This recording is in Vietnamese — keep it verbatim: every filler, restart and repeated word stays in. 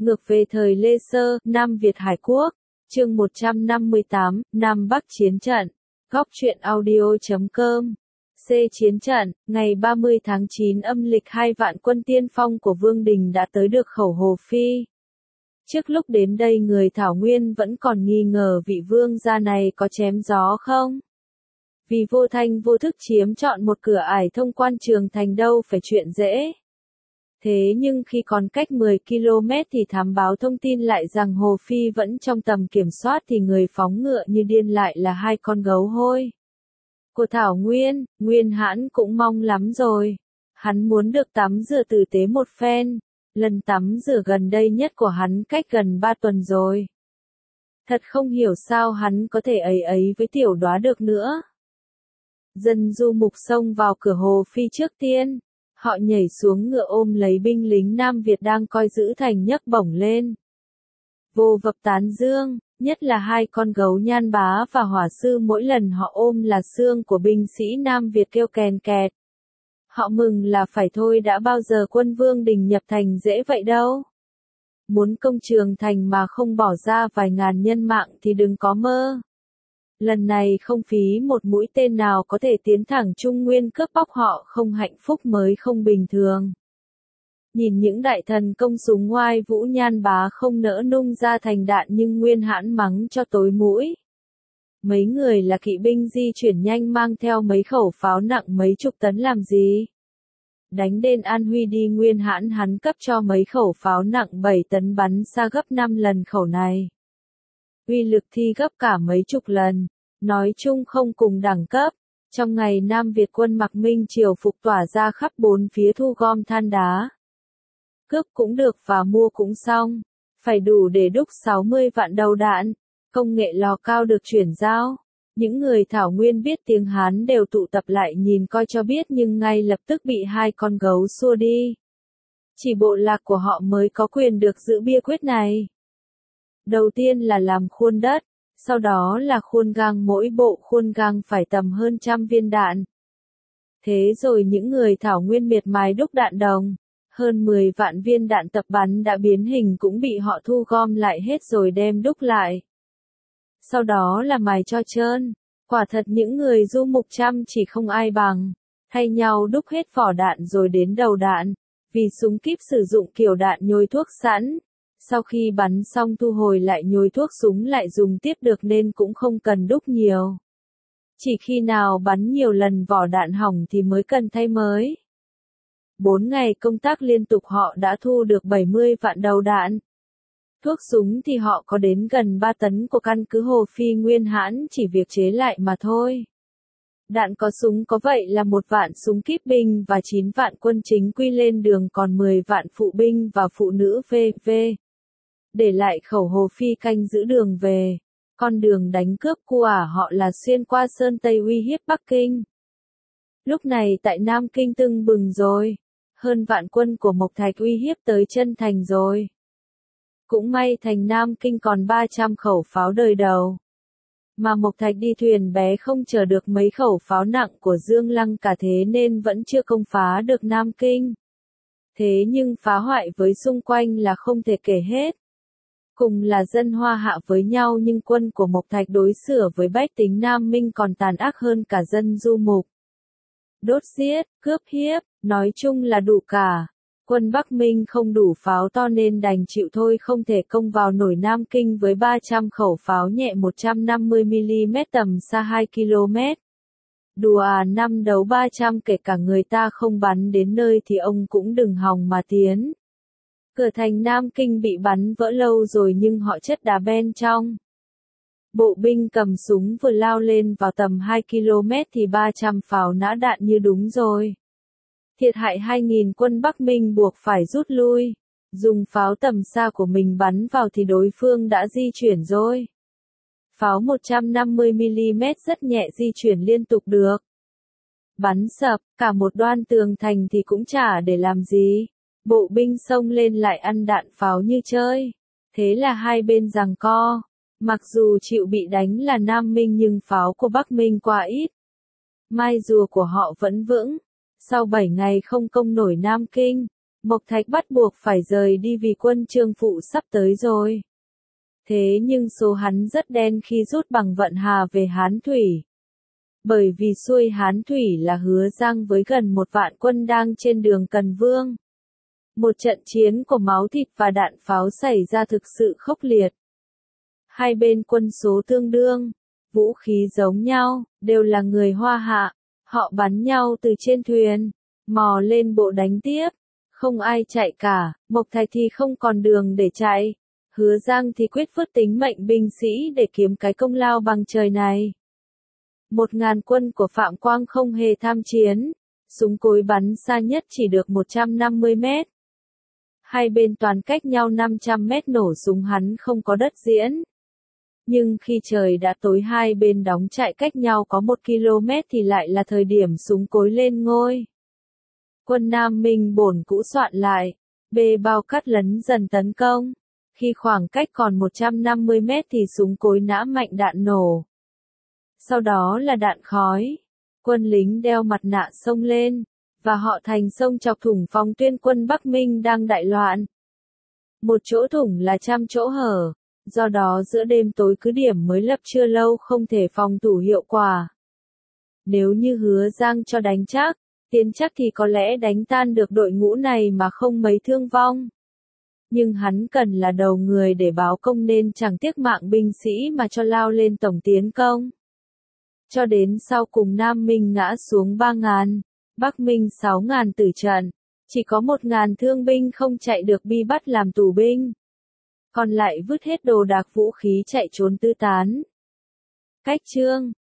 Ngược về thời Lê Sơ, Nam Việt Hải Quốc, chương một trăm năm mươi tám, Nam Bắc Chiến trận, góc truyện audio chấm com. C. Chiến trận, ngày ba mươi tháng chín âm lịch hai vạn quân tiên phong của Vương Đình đã tới được khẩu Hồ Phi. Trước lúc đến đây người Thảo Nguyên vẫn còn nghi ngờ vị vương gia này có chém gió không? Vì vô thanh vô thức chiếm trọn một cửa ải thông quan Trường Thành đâu phải chuyện dễ. Thế nhưng khi còn cách mười ki lô mét thì thám báo thông tin lại rằng Hồ Phi vẫn trong tầm kiểm soát thì người phóng ngựa như điên lại là hai con gấu hôi của Thảo Nguyên. Nguyên Hãn cũng mong lắm rồi. Hắn muốn được tắm rửa tử tế một phen. Lần tắm rửa gần đây nhất của hắn cách gần ba tuần rồi. Thật không hiểu sao hắn có thể ấy ấy với tiểu đóa được nữa. Dân du mục xông vào cửa Hồ Phi trước tiên. Họ nhảy xuống ngựa ôm lấy binh lính Nam Việt đang coi giữ thành nhấc bổng lên. Vô vập tán dương, nhất là hai con gấu Nhan Bá và Hỏa Sư mỗi lần họ ôm là xương của binh sĩ Nam Việt kêu kèn kẹt. Họ mừng là phải thôi, đã bao giờ quân Vương Đình nhập thành dễ vậy đâu. Muốn công Trường Thành mà không bỏ ra vài ngàn nhân mạng thì đừng có mơ. Lần này không phí một mũi tên nào có thể tiến thẳng Trung Nguyên cướp bóc họ, không hạnh phúc mới không bình thường. Nhìn những đại thần công súng ngoai vũ, Nhan Bá không nỡ nung ra thành đạn nhưng Nguyên Hãn mắng cho tối mũi. Mấy người là kỵ binh di chuyển nhanh mang theo mấy khẩu pháo nặng mấy chục tấn làm gì? Đánh đến An Huy đi. Nguyên Hãn hắn cấp cho mấy khẩu pháo nặng bảy tấn bắn xa gấp năm lần khẩu này. Uy lực thi gấp cả mấy chục lần, nói chung không cùng đẳng cấp. Trong ngày Nam Việt quân mặc Minh Triều phục tỏa ra khắp bốn phía thu gom than đá. Cướp cũng được và mua cũng xong, phải đủ để đúc sáu mươi vạn đầu đạn, công nghệ lò cao được chuyển giao. Những người Thảo Nguyên biết tiếng Hán đều tụ tập lại nhìn coi cho biết nhưng ngay lập tức bị hai con gấu xua đi. Chỉ bộ lạc của họ mới có quyền được giữ bia quyết này. Đầu tiên là làm khuôn đất, sau đó là khuôn gang, mỗi bộ khuôn gang phải tầm hơn trăm viên đạn. Thế rồi những người Thảo Nguyên miệt mài đúc đạn đồng, hơn mười vạn viên đạn tập bắn đã biến hình cũng bị họ thu gom lại hết rồi đem đúc lại. Sau đó là mài cho trơn, quả thật những người du mục chăm chỉ không ai bằng, thay nhau đúc hết vỏ đạn rồi đến đầu đạn, vì súng kíp sử dụng kiểu đạn nhồi thuốc sẵn. Sau khi bắn xong thu hồi lại nhồi thuốc súng lại dùng tiếp được nên cũng không cần đúc nhiều. Chỉ khi nào bắn nhiều lần vỏ đạn hỏng thì mới cần thay mới. Bốn ngày công tác liên tục họ đã thu được bảy mươi vạn đầu đạn. Thuốc súng thì họ có đến gần ba tấn của căn cứ Hồ Phi. Nguyên Hãn chỉ việc chế lại mà thôi. Đạn có súng có vậy là một vạn súng kíp binh và chín vạn quân chính quy lên đường, còn mười vạn phụ binh và phụ nữ vê vê. Để lại khẩu Hồ Phi canh giữ đường về. Con đường đánh cướp của họ là xuyên qua Sơn Tây uy hiếp Bắc Kinh. Lúc này tại Nam Kinh tưng bừng rồi. Hơn vạn quân của Mộc Thạch uy hiếp tới chân thành rồi. Cũng may thành Nam Kinh còn ba trăm khẩu pháo đời đầu. Mà Mộc Thạch đi thuyền bé không chở được mấy khẩu pháo nặng của Dương Lăng cả, thế nên vẫn chưa công phá được Nam Kinh. Thế nhưng phá hoại với xung quanh là không thể kể hết. Cùng là dân Hoa Hạ với nhau nhưng quân của Mộc Thạch đối xử với bách tính Nam Minh còn tàn ác hơn cả dân du mục. Đốt giết, cướp hiếp, nói chung là đủ cả. Quân Bắc Minh không đủ pháo to nên đành chịu thôi, không thể công vào nổi Nam Kinh với ba trăm khẩu pháo nhẹ một trăm năm mươi mi li mét tầm xa hai ki lô mét. Đùa à, năm đấu ba trăm kể cả người ta không bắn đến nơi thì ông cũng đừng hòng mà tiến. Cửa thành Nam Kinh bị bắn vỡ lâu rồi nhưng họ chất đá bên trong. Bộ binh cầm súng vừa lao lên vào tầm hai ki lô mét thì ba trăm pháo nã đạn như đúng rồi. Thiệt hại hai nghìn quân Bắc Minh buộc phải rút lui. Dùng pháo tầm xa của mình bắn vào thì đối phương đã di chuyển rồi. Pháo một trăm năm mươi mi li mét rất nhẹ, di chuyển liên tục được. Bắn sập cả một đoan tường thành thì cũng chả để làm gì. Bộ binh xông lên lại ăn đạn pháo như chơi. Thế là hai bên giằng co. Mặc dù chịu bị đánh là Nam Minh nhưng pháo của Bắc Minh quá ít. Mai rùa của họ vẫn vững. Sau bảy ngày không công nổi Nam Kinh, Mộc Thạch bắt buộc phải rời đi vì quân Trương Phụ sắp tới rồi. Thế nhưng số hắn rất đen khi rút bằng vận hà về Hán Thủy. Bởi vì xuôi Hán Thủy là Hứa Giang với gần một vạn quân đang trên đường Cần Vương. Một trận chiến của máu thịt và đạn pháo xảy ra thực sự khốc liệt. Hai bên quân số tương đương, vũ khí giống nhau, đều là người Hoa Hạ. Họ bắn nhau từ trên thuyền, mò lên bộ đánh tiếp. Không ai chạy cả, Mộc Thạch thì không còn đường để chạy. Hứa Giang thì quyết vứt tính mệnh binh sĩ để kiếm cái công lao bằng trời này. Một ngàn quân của Phạm Quang không hề tham chiến, súng cối bắn xa nhất chỉ được một trăm năm mươi mét. Hai bên toàn cách nhau năm trăm mét nổ súng hắn không có đất diễn. Nhưng khi trời đã tối hai bên đóng trại cách nhau có một ki lô mét thì lại là thời điểm súng cối lên ngôi. Quân Nam Minh bổn cũ soạn lại, bê bao cắt lấn dần tấn công. Khi khoảng cách còn một trăm năm mươi mét thì súng cối nã mạnh đạn nổ. Sau đó là đạn khói. Quân lính đeo mặt nạ xông lên, và họ thành sông chọc thủng phòng tuyên quân Bắc Minh đang đại loạn. Một chỗ thủng là trăm chỗ hở, do đó giữa đêm tối cứ điểm mới lập chưa lâu không thể phòng thủ hiệu quả. Nếu như Hứa Giang cho đánh chắc, tiến chắc thì có lẽ đánh tan được đội ngũ này mà không mấy thương vong. Nhưng hắn cần là đầu người để báo công nên chẳng tiếc mạng binh sĩ mà cho lao lên tổng tiến công. Cho đến sau cùng Nam Minh ngã xuống ba ngàn, Bắc Minh sáu ngàn tử trận, chỉ có một ngàn thương binh không chạy được bị bắt làm tù binh. Còn lại vứt hết đồ đạc vũ khí chạy trốn tứ tán. Cách chương